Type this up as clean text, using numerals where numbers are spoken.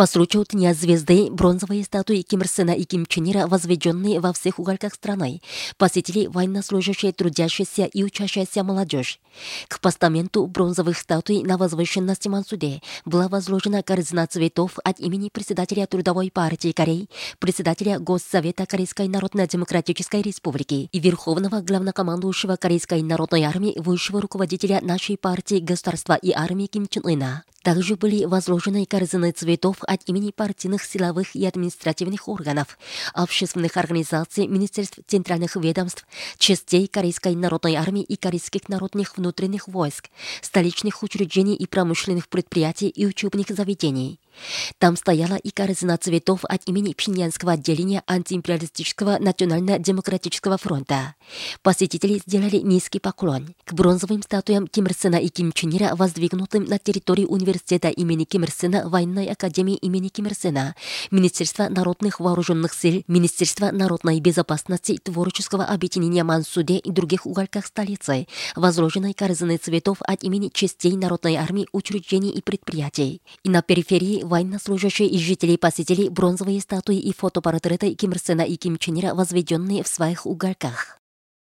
По случаю Дня звезды бронзовые статуи Ким Ир Сена и Ким Чен Ира, возведенные во всех уголках страны, посетили военнослужащие, трудящиеся и учащаяся молодежь. К постаменту бронзовых статуй на возвышенности Мансуде была возложена корзина цветов от имени председателя Трудовой партии Кореи, председателя Госсовета Корейской Народно-Демократической Республики и верховного главнокомандующего Корейской народной армии, высшего руководителя нашей партии, государства и армии Ким Чен Ына. Также были возложены корзины цветов от имени партийных, силовых и административных органов, общественных организаций, министерств, центральных ведомств, частей Корейской народной армии и корейских народных внутренних войск, столичных учреждений и промышленных предприятий и учебных заведений. Там стояла и корзина цветов от имени Пхеньянского отделения антиимпериалистического национально-демократического фронта. Посетители сделали низкий поклон к бронзовым статуям Ким Ир Сена и Ким Чен Ира, воздвигнутым на территории университета имени Ким Ир Сена, военной академии имени Ким Ир Сена, Министерства народных вооруженных сил, Министерства народной безопасности, творческого объединения Мансуде и других уголках столицы, возложенной корзины цветов от имени частей народной армии, учреждений и предприятий. И на периферии военнослужащие и жители посетили бронзовые статуи и фотопортреты Ким Ир Сена и Ким Чен Ира, возведенные в своих уголках.